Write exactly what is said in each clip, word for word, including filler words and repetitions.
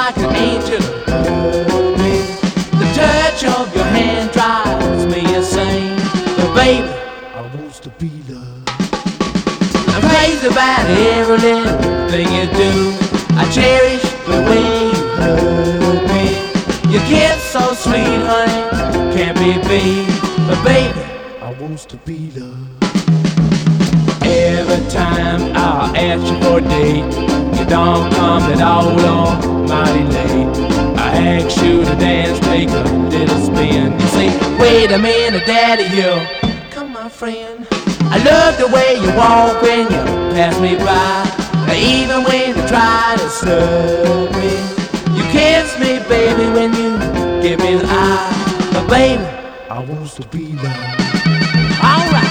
like an angel. The touch of your hand drives me insane. But baby, I want to be loved. I'm crazy about every little thing you do. I cherish the way you hug me. Your kiss so sweet, honey, can't be beat. But baby, I want to be loved. Every time I'll ask you for a date, you don't come at all or mighty late. I ask you to dance, take a little spin. You say, wait a minute, daddy, you come, my friend. I love the way you walk when you pass me by. Even when you try to slug me, you kiss me, baby, when you give me the eye. But baby, I want to be loved. Alright.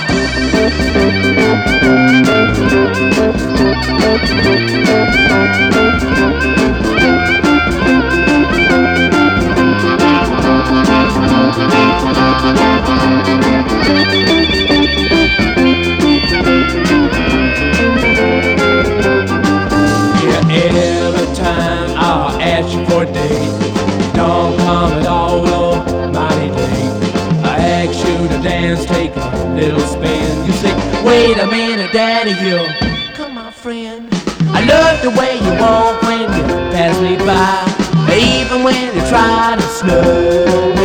Every time I'll ask you for a date, you don't come at all, oh, mighty late. I ask you to dance, take a little spin. You say, wait a minute, daddy, you come, my friend. I love the way you walk when you pass me by. Even when you try to snug